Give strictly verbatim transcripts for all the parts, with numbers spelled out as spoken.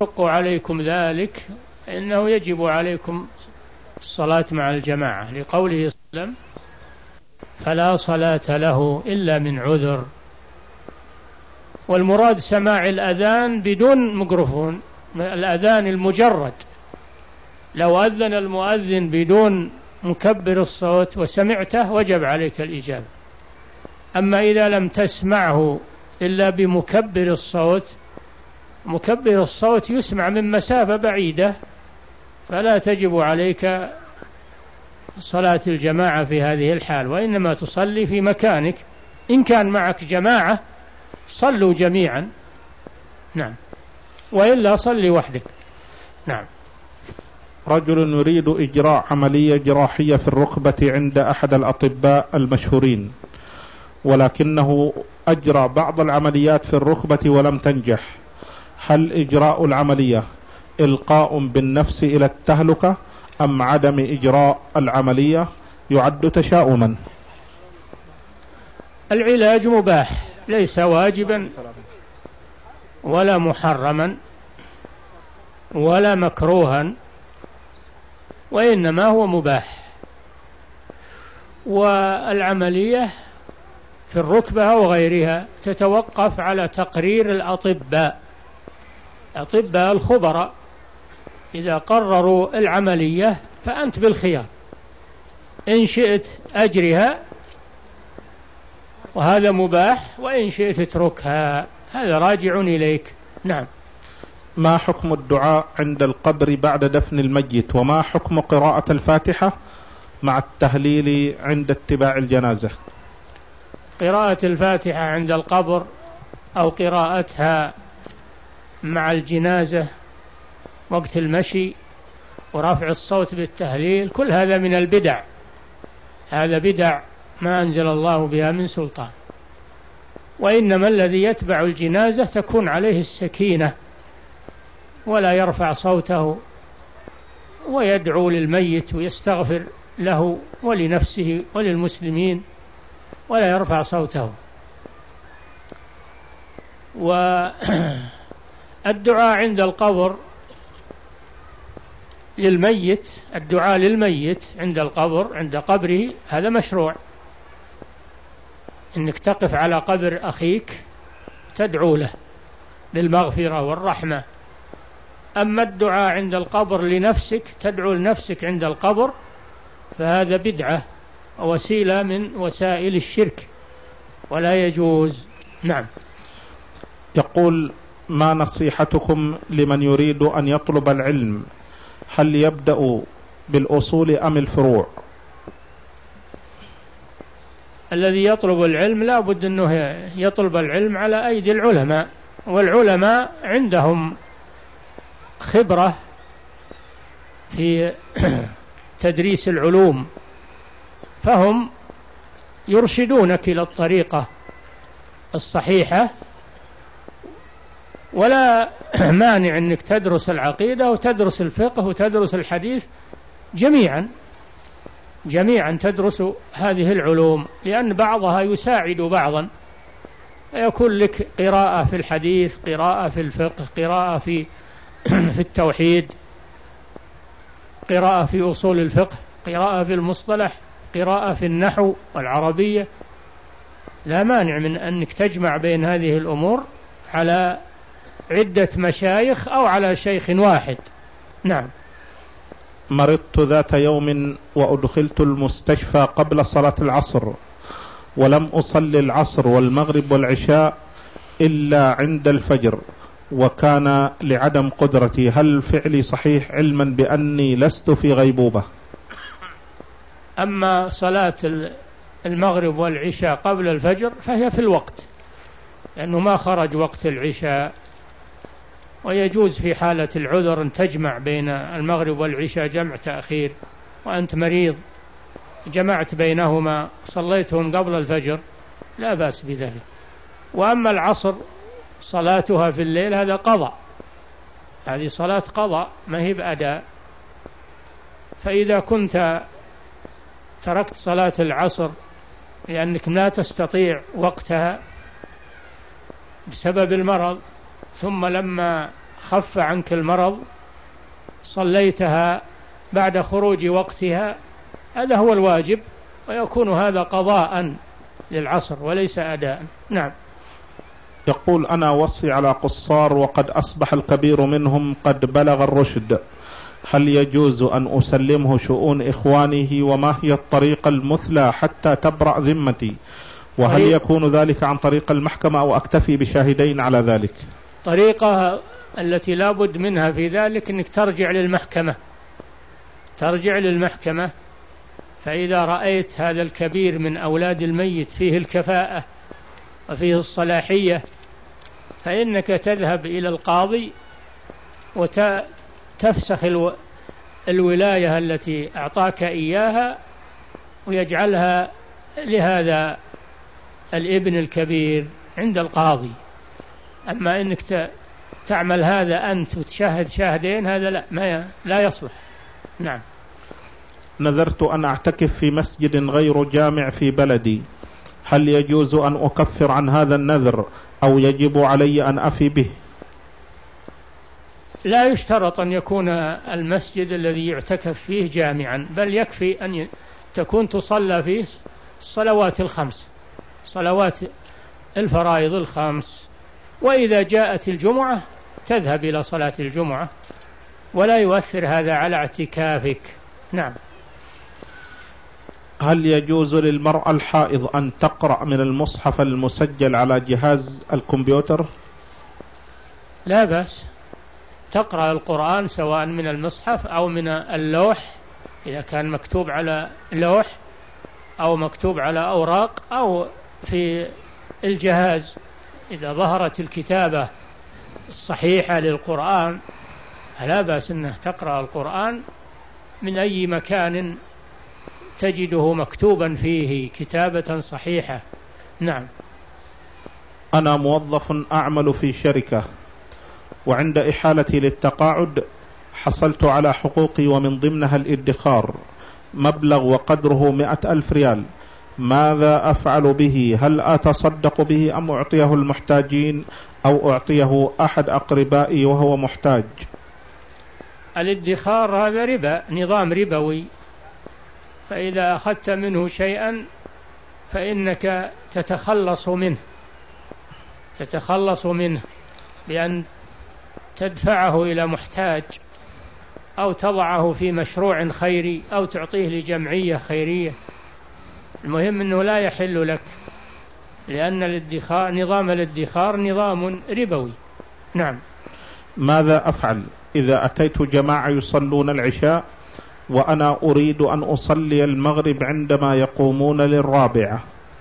يشق عليكم ذلك إنه يجب عليكم الصلاة مع الجماعة، لقوله صلى الله عليه وسلم: فلا صلاة له إلا من عذر. والمراد سماع الأذان بدون ميكروفون، الأذان المجرد، لو أذن المؤذن بدون مكبر الصوت وسمعته وجب عليك الإجابة. أما إذا لم تسمعه إلا بمكبر الصوت، مكبر الصوت يسمع من مسافة بعيدة، فلا تجب عليك صلاة الجماعة في هذه الحال، وإنما تصلي في مكانك. إن كان معك جماعة صلوا جميعا، نعم، وإلا صلي وحدك. نعم. رجل يريد إجراء عملية جراحية في الركبة عند أحد الأطباء المشهورين، ولكنه أجرى بعض العمليات في الركبة ولم تنجح، هل إجراء العملية إلقاء بالنفس إلى التهلكة أم عدم إجراء العملية يعد تشاؤما؟ العلاج مباح، ليس واجبا ولا محرما ولا مكروها، وإنما هو مباح. والعملية في الركبة أو غيرها تتوقف على تقرير الأطباء، أطباء الخبراء إذا قرروا العملية فأنت بالخيار، إن شئت أجرها وهذا مباح، وإن شئت اتركها، هذا راجع إليك. نعم. ما حكم الدعاء عند القبر بعد دفن الميت، وما حكم قراءة الفاتحة مع التهليل عند اتباع الجنازة؟ قراءة الفاتحة عند القبر أو قراءتها مع الجنازة وقت المشي ورفع الصوت بالتهليل، كل هذا من البدع، هذا بدع ما أنزل الله بها من سلطان. وإنما الذي يتبع الجنازة تكون عليه السكينة، ولا يرفع صوته ويدعو للميت ويستغفر له ولنفسه وللمسلمين، ولا يرفع صوته. والدعاء عند القبر للميت، الدعاء للميت عند القبر، عند قبره، هذا مشروع، إنك تقف على قبر أخيك تدعو له بالمغفرة والرحمة. أما الدعاء عند القبر لنفسك، تدعو لنفسك عند القبر، فهذا بدعة ووسيلة من وسائل الشرك ولا يجوز. نعم. يقول: ما نصيحتكم لمن يريد أن يطلب العلم، هل يبدأ بالأصول أم الفروع؟ الذي يطلب العلم لا بد أنه يطلب العلم على أيدي العلماء، والعلماء عندهم خبرة في تدريس العلوم، فهم يرشدونك إلى الطريقة الصحيحة. ولا مانع أنك تدرس العقيدة وتدرس الفقه وتدرس الحديث جميعا جميعا تدرس هذه العلوم، لأن بعضها يساعد بعضا، يكون لك قراءة في الحديث، قراءة في الفقه، قراءة في في التوحيد، قراءة في أصول الفقه، قراءة في المصطلح، قراءة في النحو والعربية. لا مانع من أنك تجمع بين هذه الأمور على عدة مشايخ أو على شيخ واحد. نعم. مرضت ذات يوم وأدخلت المستشفى قبل صلاة العصر، ولم أصلي العصر والمغرب والعشاء إلا عند الفجر، وكان لعدم قدرتي، هل فعلي صحيح علما بأني لست في غيبوبة؟ أما صلاة المغرب والعشاء قبل الفجر فهي في الوقت، لأنه ما خرج وقت العشاء، ويجوز في حالة العذر أن تجمع بين المغرب والعشاء جمع تأخير، وأنت مريض جمعت بينهما صليتهم قبل الفجر لا بأس بذلك. وأما العصر صلاتها في الليل هذا قضاء، هذه صلاة قضاء ما هي بأداء. فإذا كنت تركت صلاة العصر لأنك لا تستطيع وقتها بسبب المرض، ثم لما خف عنك المرض صليتها بعد خروج وقتها، هذا هو الواجب، ويكون هذا قضاء للعصر وليس أداء. نعم. يقول: أنا وصي على قصار وقد أصبح الكبير منهم قد بلغ الرشد، هل يجوز أن أسلمه شؤون إخوانه؟ وما هي الطريقة المثلى حتى تبرأ ذمتي؟ وهل يكون ذلك عن طريق المحكمة أو أكتفي بشاهدين على ذلك؟ طريقة التي لا بد منها في ذلك أنك ترجع للمحكمة، ترجع للمحكمة، فإذا رأيت هذا الكبير من أولاد الميت فيه الكفاءة وفيه الصلاحية فإنك تذهب إلى القاضي وتفسخ الو... الولاية التي أعطاك إياها ويجعلها لهذا الابن الكبير عند القاضي. أما إنك ت... تعمل هذا أنت وتشاهد شاهدين، هذا لا ما ي... لا يصلح. نعم. نذرت أن أعتكف في مسجد غير جامع في بلدي، هل يجوز أن أكفر عن هذا النذر أو يجب علي أن أفي به؟ لا يشترط أن يكون المسجد الذي يعتكف فيه جامعا، بل يكفي أن تكون تصلى فيه الصلوات الخمس، صلوات الفرائض الخمس، وإذا جاءت الجمعة تذهب إلى صلاة الجمعة ولا يؤثر هذا على اعتكافك. نعم. هل يجوز للمرأة الحائض أن تقرأ من المصحف المسجل على جهاز الكمبيوتر؟ لا بأس، تقرأ القرآن سواء من المصحف أو من اللوح، إذا كان مكتوب على لوح أو مكتوب على أوراق أو في الجهاز، إذا ظهرت الكتابة الصحيحة للقرآن لا بأس أنه تقرأ القرآن من أي مكان تجده مكتوبا فيه كتابة صحيحة. نعم. أنا موظف أعمل في شركة، وعند إحالتي للتقاعد حصلت على حقوقي ومن ضمنها الادخار مبلغ وقدره مئة ألف ريال، ماذا أفعل به؟ هل أتصدق به أم أعطيه المحتاجين أو أعطيه أحد أقربائي وهو محتاج؟ الادخار هذا ربا، نظام ربوي، فإذا أخذت منه شيئا فإنك تتخلص منه تتخلص منه بأن تدفعه إلى محتاج أو تضعه في مشروع خيري أو تعطيه لجمعية خيرية. المهم أنه لا يحل لك، لأن الادخار نظام الادخار نظام ربوي. نعم. ماذا أفعل إذا أتيت جماعة يصلون العشاء وأنا أريد أن أصلي المغرب عندما يقومون للرابعة؟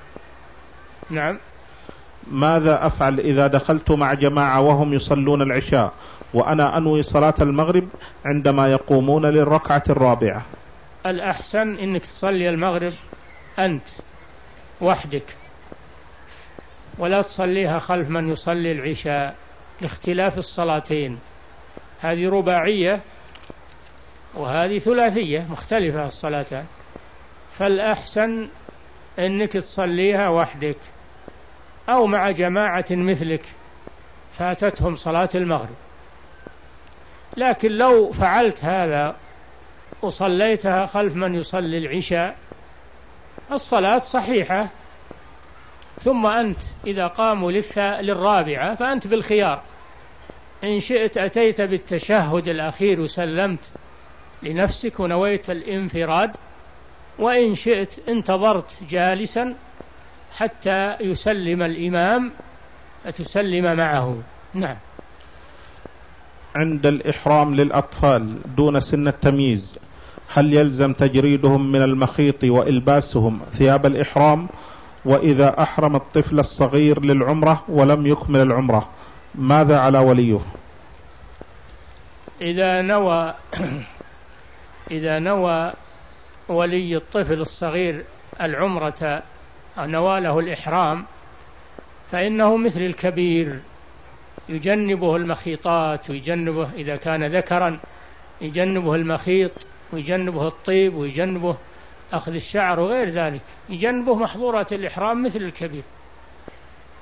نعم. ماذا أفعل إذا دخلت مع جماعة وهم يصلون العشاء وأنا أنوي صلاة المغرب عندما يقومون للركعة الرابعة؟ الأحسن أنك تصلي المغرب أنت وحدك، ولا تصليها خلف من يصلي العشاء لاختلاف الصلاتين، هذه رباعية وهذه ثلاثية مختلفة الصلاتان، فالأحسن أنك تصليها وحدك أو مع جماعة مثلك فاتتهم صلاة المغرب. لكن لو فعلت هذا وصليتها خلف من يصلي العشاء الصلاة صحيحة، ثم أنت إذا قاموا للرابعة فأنت بالخيار، إن شئت أتيت بالتشهد الأخير وسلمت لنفسك ونويت الانفراد، وإن شئت انتظرت جالسا حتى يسلم الإمام فتسلم معه. نعم. عند الإحرام للأطفال دون سن التمييز هل يلزم تجريدهم من المخيط وإلباسهم ثياب الإحرام؟ وإذا أحرم الطفل الصغير للعمرة ولم يكمل العمرة ماذا على وليه؟ إذا نوى إذا نوى ولي الطفل الصغير العمرة أو نوى له الإحرام فإنه مثل الكبير، يجنبه المخيطات ويجنبه إذا كان ذكرا يجنبه المخيط ويجنبه الطيب ويجنبه أخذ الشعر وغير ذلك، يجنبه محظورات الإحرام مثل الكبير.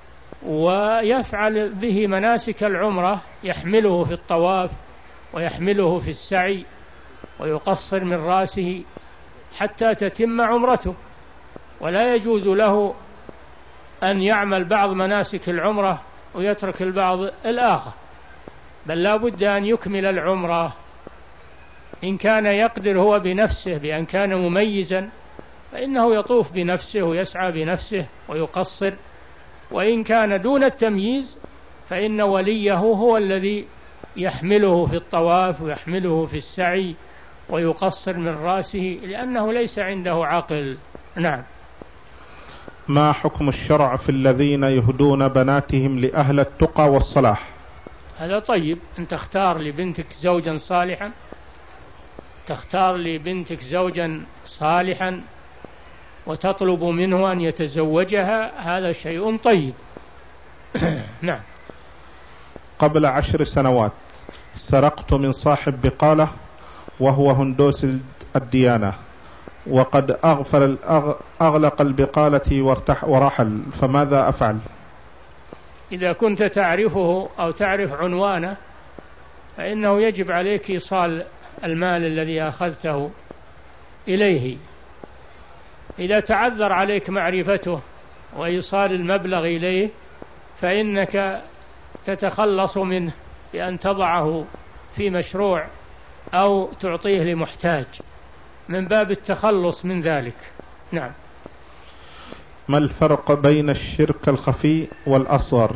ويفعل به مناسك العمرة، يحمله في الطواف ويحمله في السعي ويقصر من رأسه حتى تتم عمرته، ولا يجوز له أن يعمل بعض مناسك العمرة ويترك البعض الآخر، بل لا بد أن يكمل العمرة. إن كان يقدر هو بنفسه بأن كان مميزا فإنه يطوف بنفسه ويسعى بنفسه ويقصر، وإن كان دون التمييز فإن وليه هو الذي يحمله في الطواف ويحمله في السعي ويقصر من رأسه لأنه ليس عنده عقل. نعم. ما حكم الشرع في الذين يهدون بناتهم لأهل التقى والصلاح؟ هذا طيب، أن تختار لبنتك زوجا صالحا، تختار لبنتك زوجا صالحا وتطلب منه أن يتزوجها، هذا شيء طيب. نعم. قبل عشر سنوات سرقت من صاحب بقالة وهو هندوس الديانة، وقد أغفل أغلق البقالة وارتح ورحل، فماذا أفعل؟ إذا كنت تعرفه أو تعرف عنوانه فإنه يجب عليك إيصال المال الذي أخذته إليه. إذا تعذر عليك معرفته وإيصال المبلغ إليه فإنك تتخلص منه بأن تضعه في مشروع أو تعطيه لمحتاج من باب التخلص من ذلك. نعم. ما الفرق بين الشرك الخفي والأصغر؟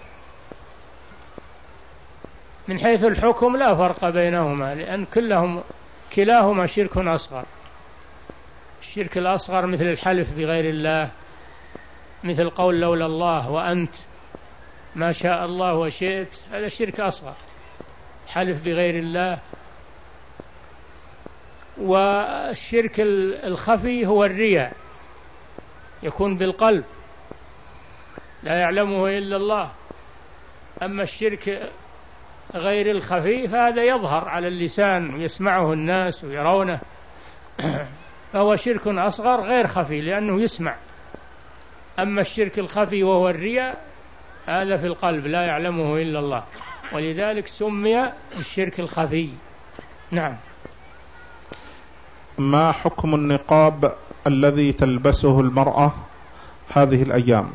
من حيث الحكم لا فرق بينهما، لأن كلهم كلاهما شرك أصغر. الشرك الأصغر مثل الحلف بغير الله، مثل قول لولا الله وأنت ما شاء الله وشئت، هذا شرك أصغر، حلف بغير الله. والشرك الخفي هو الرياء، يكون بالقلب لا يعلمه إلا الله. أما الشرك غير الخفي فهذا يظهر على اللسان ويسمعه الناس ويرونه، فهو شرك أصغر غير خفي لأنه يسمع. أما الشرك الخفي وهو الرياء هذا في القلب لا يعلمه إلا الله، ولذلك سمي الشرك الخفي. نعم. ما حكم النقاب الذي تلبسه المرأة هذه الأيام؟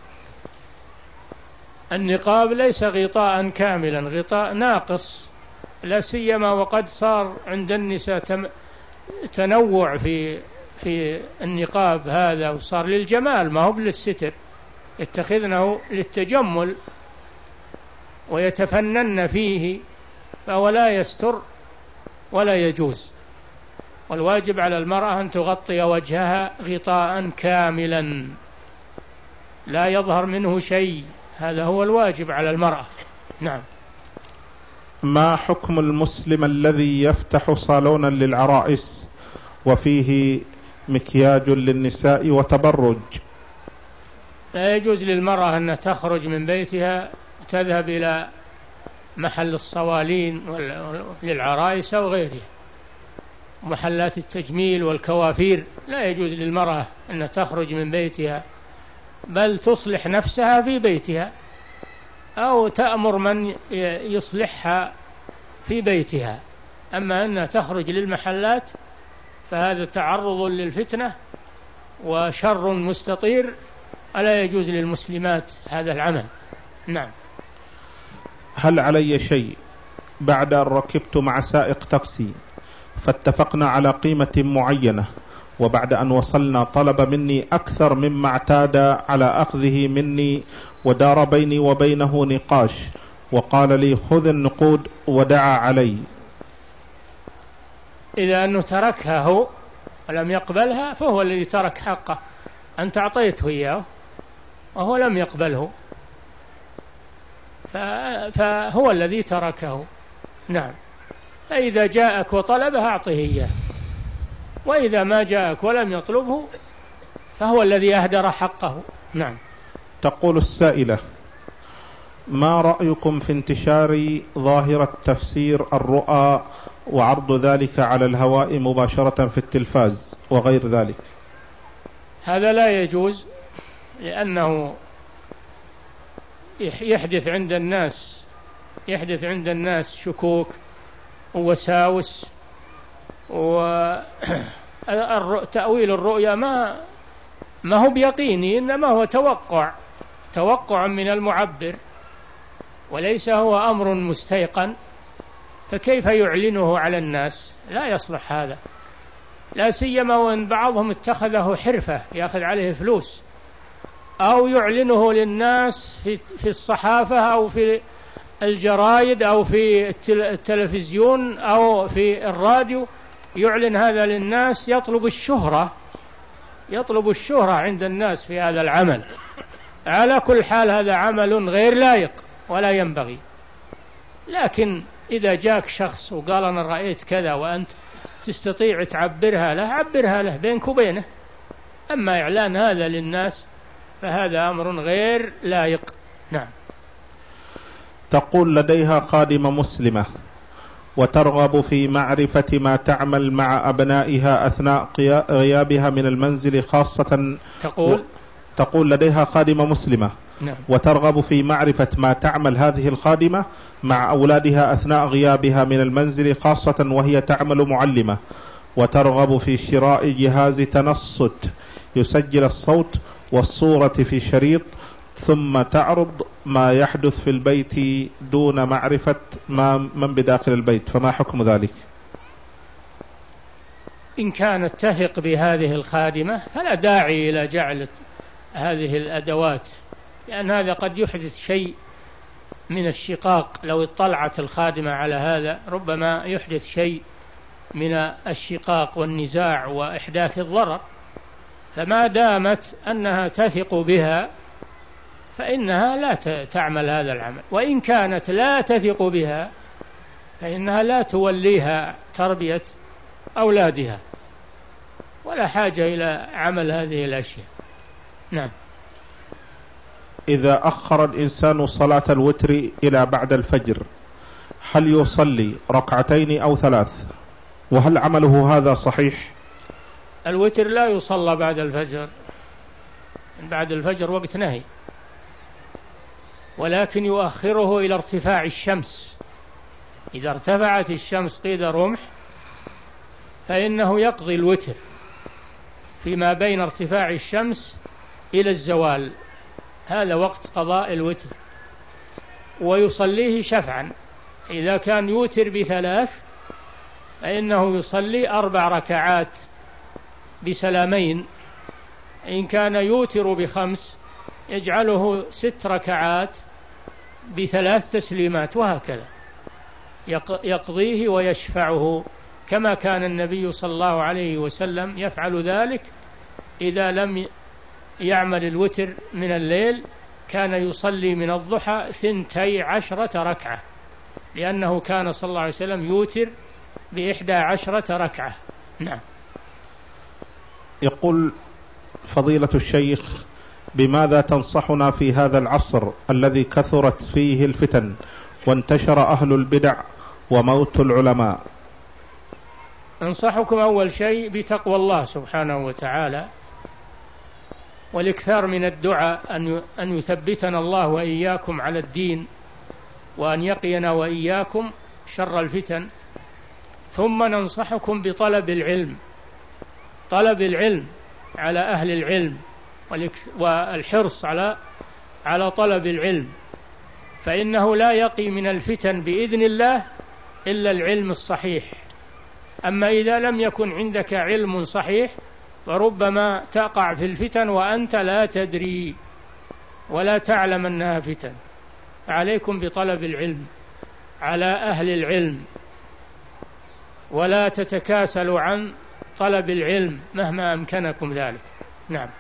النقاب ليس غطاء كاملا، غطاء ناقص، لا سيما وقد صار عند النساء تنوع في في النقاب هذا، وصار للجمال ما هو للستر، يتخذنه للتجمل ويتفنن فيه، فهو لا يستر ولا يجوز. والواجب على المرأة أن تغطي وجهها غطاء كاملا لا يظهر منه شيء، هذا هو الواجب على المرأة. نعم. ما حكم المسلم الذي يفتح صالونا للعرائس وفيه مكياج للنساء وتبرج؟ لا يجوز للمرأة أن تخرج من بيتها تذهب إلى محل الصوالين للعرائس أو غيرها، محلات التجميل والكوافير، لا يجوز للمرأة أن تخرج من بيتها، بل تصلح نفسها في بيتها أو تأمر من يصلحها في بيتها. أما أن تخرج للمحلات فهذا تعرض للفتنة وشر مستطير، ألا يجوز للمسلمات هذا العمل. نعم. هل علي شيء بعد أن ركبت مع سائق تاكسي فاتفقنا على قيمة معينة، وبعد أن وصلنا طلب مني أكثر مما اعتاد على أخذه مني، ودار بيني وبينه نقاش، وقال لي خذ النقود ودعا علي؟ إذا أنه تركها هو ولم يقبلها فهو الذي ترك حقه، أنت أعطيته إياه وهو لم يقبله، فهو الذي تركه. نعم. فإذا جاءك وطلبه أعطه إياه، وإذا ما جاءك ولم يطلبه فهو الذي أهدر حقه. نعم. تقول السائلة: ما رأيكم في انتشار ظاهرة تفسير الرؤى وعرض ذلك على الهواء مباشرة في التلفاز وغير ذلك؟ هذا لا يجوز، لأنه يحدث عند الناس يحدث عند الناس شكوك ووساوس، وتأويل الرؤيا ما ما هو بيقيني، إنما هو توقع توقع من المعبر، وليس هو أمر مستيقن، فكيف يعلنه على الناس؟ لا يصلح هذا، لا سيما وإن بعضهم اتخذه حرفة يأخذ عليه فلوس، أو يعلنه للناس في في الصحافة أو في الجرائد أو في التلفزيون أو في الراديو، يعلن هذا للناس، يطلب الشهرة يطلب الشهرة عند الناس في هذا العمل. على كل حال هذا عمل غير لائق ولا ينبغي. لكن إذا جاك شخص وقال أنا رأيت كذا وأنت تستطيع تعبرها له، عبرها له بينك وبينه. أما إعلان هذا للناس فهذا أمر غير لائق. نعم. تقول لديها خادمة مسلمة وترغب في معرفة ما تعمل مع أبنائها أثناء غيابها من المنزل خاصة. تقول تقول لديها خادمة مسلمة. نعم. وترغب في معرفة ما تعمل هذه الخادمة مع أولادها أثناء غيابها من المنزل خاصة وهي تعمل معلمة، وترغب في شراء جهاز تنصت يسجل الصوت والصورة في شريط، ثم تعرض ما يحدث في البيت دون معرفة ما من بداخل البيت، فما حكم ذلك؟ إن كانت تثق بهذه الخادمة فلا داعي إلى جعل هذه الأدوات، لأن هذا قد يحدث شيء من الشقاق. لو اطلعت الخادمة على هذا ربما يحدث شيء من الشقاق والنزاع وإحداث الضرر. فما دامت أنها تثق بها فإنها لا تعمل هذا العمل، وإن كانت لا تثق بها فإنها لا توليها تربية أولادها، ولا حاجة إلى عمل هذه الأشياء. نعم. إذا أخر الإنسان صلاة الوتر إلى بعد الفجر هل يصلي ركعتين أو ثلاث؟ وهل عمله هذا صحيح؟ الوتر لا يصلى بعد الفجر، بعد الفجر وقت نهي، ولكن يؤخره إلى ارتفاع الشمس. إذا ارتفعت الشمس قيد رمح فإنه يقضي الوتر فيما بين ارتفاع الشمس إلى الزوال، هذا وقت قضاء الوتر، ويصليه شفعا. إذا كان يوتر بثلاث فإنه يصلي أربع ركعات بسلامين، إن كان يوتر بخمس يجعله ست ركعات بثلاث تسليمات، وهكذا يقضيه ويشفعه، كما كان النبي صلى الله عليه وسلم يفعل ذلك. إذا لم يعمل الوتر من الليل كان يصلي من الضحى ثنتي عشرة ركعة، لأنه كان صلى الله عليه وسلم يوتر بإحدى عشرة ركعة. نعم. يقول فضيلة الشيخ: بماذا تنصحنا في هذا العصر الذي كثرت فيه الفتن وانتشر أهل البدع وموت العلماء؟ أنصحكم أول شيء بتقوى الله سبحانه وتعالى، والإكثار من الدعاء أن يثبتنا الله وإياكم على الدين، وأن يقينا وإياكم شر الفتن. ثم ننصحكم بطلب العلم، طلب العلم على أهل العلم، والحرص على على طلب العلم، فإنه لا يقي من الفتن بإذن الله إلا العلم الصحيح. أما إذا لم يكن عندك علم صحيح فربما تقع في الفتن وأنت لا تدري ولا تعلم أنها فتن. عليكم بطلب العلم على أهل العلم، ولا تتكاسلوا عن طلب العلم مهما أمكنكم ذلك. نعم.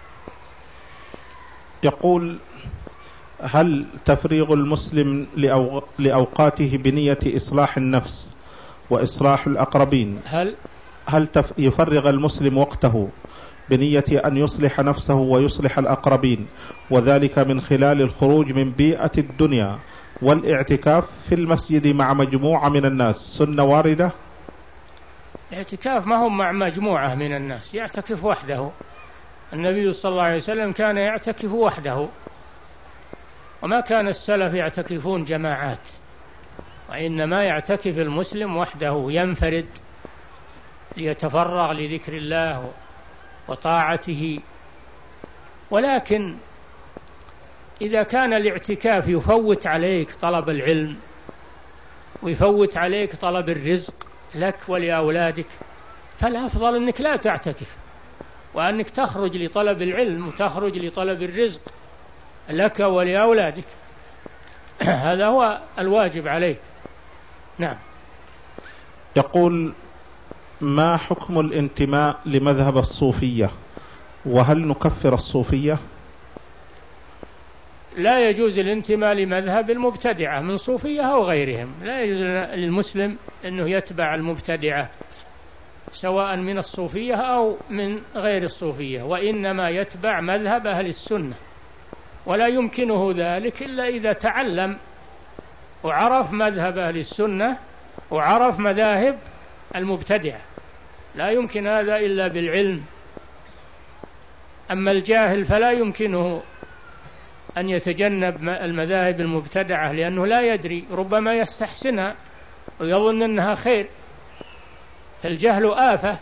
يقول: هل تفريغ المسلم لأوقاته بنية إصلاح النفس وإصلاح الأقربين هل هل يفرغ المسلم وقته بنية أن يصلح نفسه ويصلح الأقربين، وذلك من خلال الخروج من بيئة الدنيا والاعتكاف في المسجد مع مجموعة من الناس سنة واردة؟ الاعتكاف ما هو مع مجموعة من الناس، يعتكف وحده. النبي صلى الله عليه وسلم كان يعتكف وحده، وما كان السلف يعتكفون جماعات، وإنما يعتكف المسلم وحده ينفرد ليتفرغ لذكر الله وطاعته. ولكن إذا كان الاعتكاف يفوت عليك طلب العلم ويفوت عليك طلب الرزق لك ولأولادك، فالأفضل أنك لا تعتكف، وأنك تخرج لطلب العلم وتخرج لطلب الرزق لك ولأولادك. هذا هو الواجب عليه. نعم. يقول: ما حكم الانتماء لمذهب الصوفية، وهل نكفر الصوفية؟ لا يجوز الانتماء لمذهب المبتدعة من صوفية أو غيرهم. لا يجوز للمسلم أنه يتبع المبتدعة سواء من الصوفية أو من غير الصوفية، وإنما يتبع مذهب أهل السنة، ولا يمكنه ذلك إلا إذا تعلم وعرف مذهب أهل السنة وعرف مذاهب المبتدعة. لا يمكن هذا إلا بالعلم. أما الجاهل فلا يمكنه أن يتجنب المذاهب المبتدعة، لأنه لا يدري، ربما يستحسنها ويظن أنها خير، فالجهل آفة.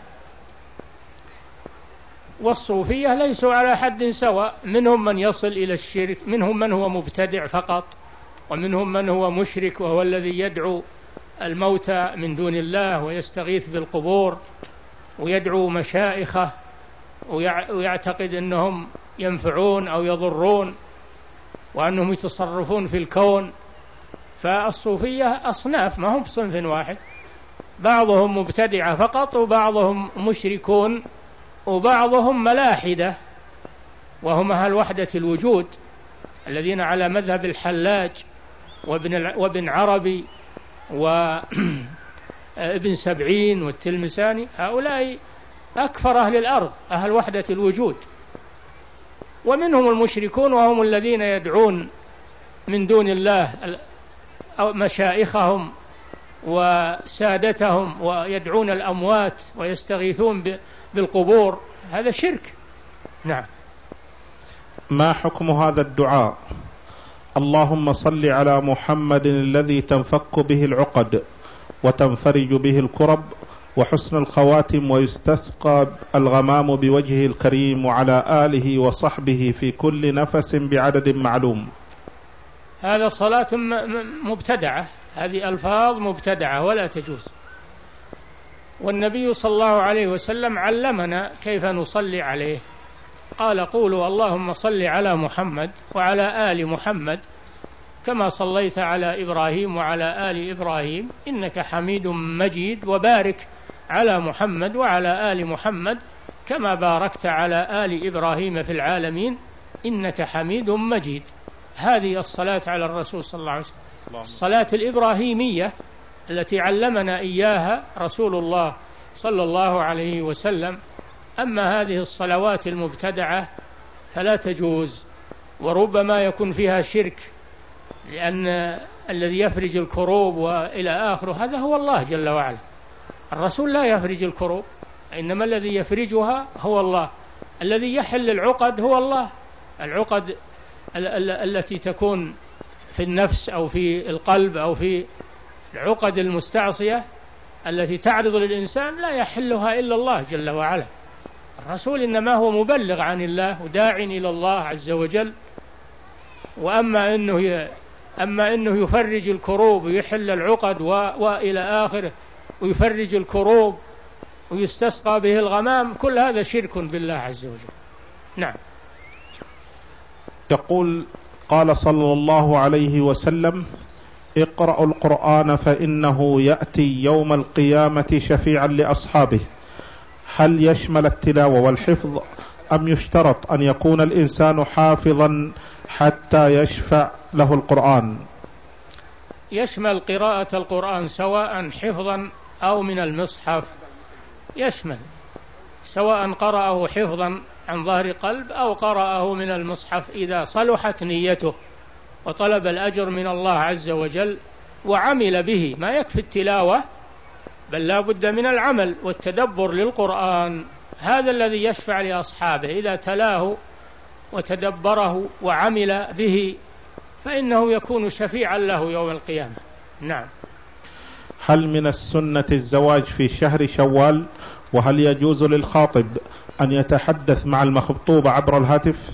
والصوفية ليسوا على حد سواء، منهم من يصل إلى الشرك، منهم من هو مبتدع فقط، ومنهم من هو مشرك وهو الذي يدعو الموتى من دون الله ويستغيث بالقبور ويدعو مشائخه ويعتقد أنهم ينفعون أو يضرون وأنهم يتصرفون في الكون. فالصوفية أصناف، ما هم بصنف واحد، بعضهم مبتدعة فقط وبعضهم مشركون وبعضهم ملاحدة وهم أهل وحدة الوجود الذين على مذهب الحلاج وابن, وابن عربي وابن سبعين والتلمساني. هؤلاء أكثر أهل الأرض، أهل وحدة الوجود. ومنهم المشركون وهم الذين يدعون من دون الله مشائخهم وسادتهم ويدعون الأموات ويستغيثون بالقبور. هذا شرك. نعم. ما حكم هذا الدعاء: اللهم صل على محمد الذي تنفك به العقد وتنفرج به الكرب وحسن الخواتم ويستسقى الغمام بوجهه الكريم وعلى آله وصحبه في كل نفس بعدد معلوم؟ هذا صلاة مبتدعة، هذه ألفاظ مبتدعة ولا تجوز. والنبي صلى الله عليه وسلم علمنا كيف نصلي عليه، قال: قولوا اللهم صل على محمد وعلى آل محمد كما صليت على إبراهيم وعلى آل إبراهيم إنك حميد مجيد، وبارك على محمد وعلى آل محمد كما باركت على آل إبراهيم في العالمين إنك حميد مجيد. هذه الصلاة على الرسول صلى الله عليه وسلم، الصلاة الإبراهيمية التي علمنا إياها رسول الله صلى الله عليه وسلم. أما هذه الصلوات المبتدعة فلا تجوز، وربما يكون فيها شرك، لأن الذي يفرج الكروب وإلى آخره هذا هو الله جل وعلا. الرسول لا يفرج الكروب، إنما الذي يفرجها هو الله. الذي يحل العقد هو الله. العقد التي تكون في النفس أو في القلب أو في العقد المستعصية التي تعرض للإنسان لا يحلها إلا الله جل وعلا. الرسول إنما هو مبلغ عن الله وداع إلى الله عز وجل. وأما إنه أما إنه يفرج الكروب ويحل العقد وإلى آخره ويفرج الكروب ويستسقى به الغمام، كل هذا شرك بالله عز وجل. نعم. يقول: قال صلى الله عليه وسلم: اقرأوا القرآن فإنه يأتي يوم القيامة شفيعا لأصحابه. هل يشمل التلاوة والحفظ أم يشترط أن يكون الإنسان حافظا حتى يشفع له القرآن؟ يشمل قراءة القرآن سواء حفظا أو من المصحف، يشمل سواء قرأه حفظا عن ظهر قلب أو قرأه من المصحف، إذا صلحت نيته وطلب الأجر من الله عز وجل وعمل به. ما يكفي التلاوة، بل لا بد من العمل والتدبر للقرآن. هذا الذي يشفع لأصحابه، إذا تلاه وتدبره وعمل به فإنه يكون شفيعا له يوم القيامة. نعم. هل من السنة الزواج في شهر شوال؟ وهل يجوز للخاطب أن يتحدث مع المخطوبة عبر الهاتف؟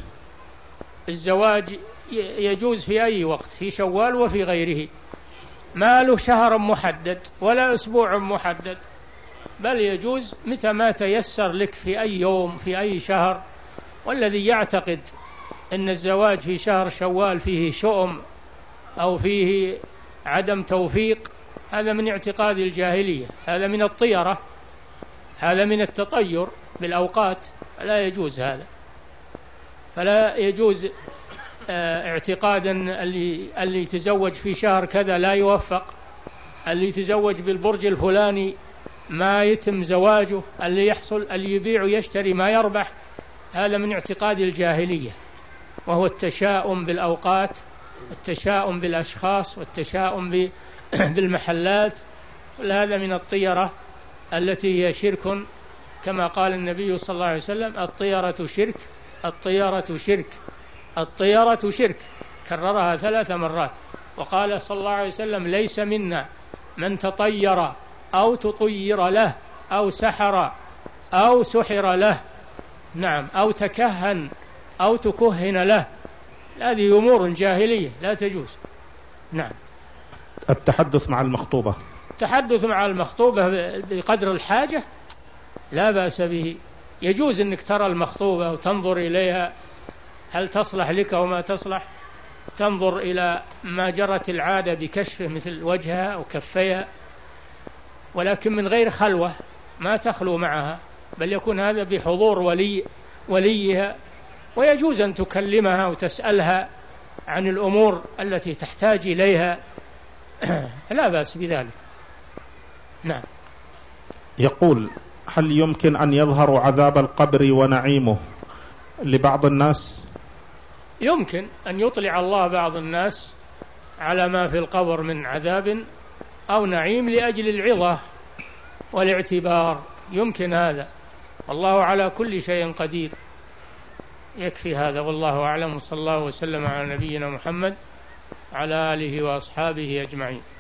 الزواج يجوز في أي وقت، في شوال وفي غيره، ما له شهر محدد ولا أسبوع محدد، بل يجوز متى ما تيسر لك في أي يوم في أي شهر. والذي يعتقد أن الزواج في شهر شوال فيه شؤم أو فيه عدم توفيق، هذا من اعتقاد الجاهلية، هذا من الطيرة، هذا من التطير بالأوقات، لا يجوز هذا. فلا يجوز اعتقادا اللي, اللي يتزوج في شهر كذا لا يوفق، اللي يتزوج بالبرج الفلاني ما يتم زواجه، اللي يحصل اللي يبيع ويشتري ما يربح، هذا من اعتقاد الجاهلية، وهو التشاؤم بالأوقات، التشاؤم بالأشخاص، والتشاؤم بالمحلات، هذا من الطيرة التي هي شرك، كما قال النبي صلى الله عليه وسلم: الطيرة شرك، الطيرة شرك، الطيرة شرك، كررها ثلاث مرات. وقال صلى الله عليه وسلم: ليس منا من تطير أو تطير له أو سحر أو سحر له، نعم، أو تكهن أو تكهن له، هذه أمور جاهلية لا تجوز. نعم. التحدث مع المخطوبة، التحدث مع المخطوبة بقدر الحاجة لا بأس به، يجوز أنك ترى المخطوبة وتنظر إليها هل تصلح لك أو ما تصلح، تنظر إلى ما جرت العادة بكشفه مثل وجهها أو كفيها، ولكن من غير خلوة، ما تخلو معها، بل يكون هذا بحضور ولي وليها. ويجوز أن تكلمها وتسألها عن الأمور التي تحتاج إليها، لا بأس بذلك. نعم. يقول: هل يمكن أن يظهر عذاب القبر ونعيمه لبعض الناس؟ يمكن أن يطلع الله بعض الناس على ما في القبر من عذاب أو نعيم لأجل العظة والاعتبار، يمكن هذا، والله على كل شيء قدير. يكفي هذا، والله أعلم، صلى الله وسلم على نبينا محمد على آله وأصحابه أجمعين.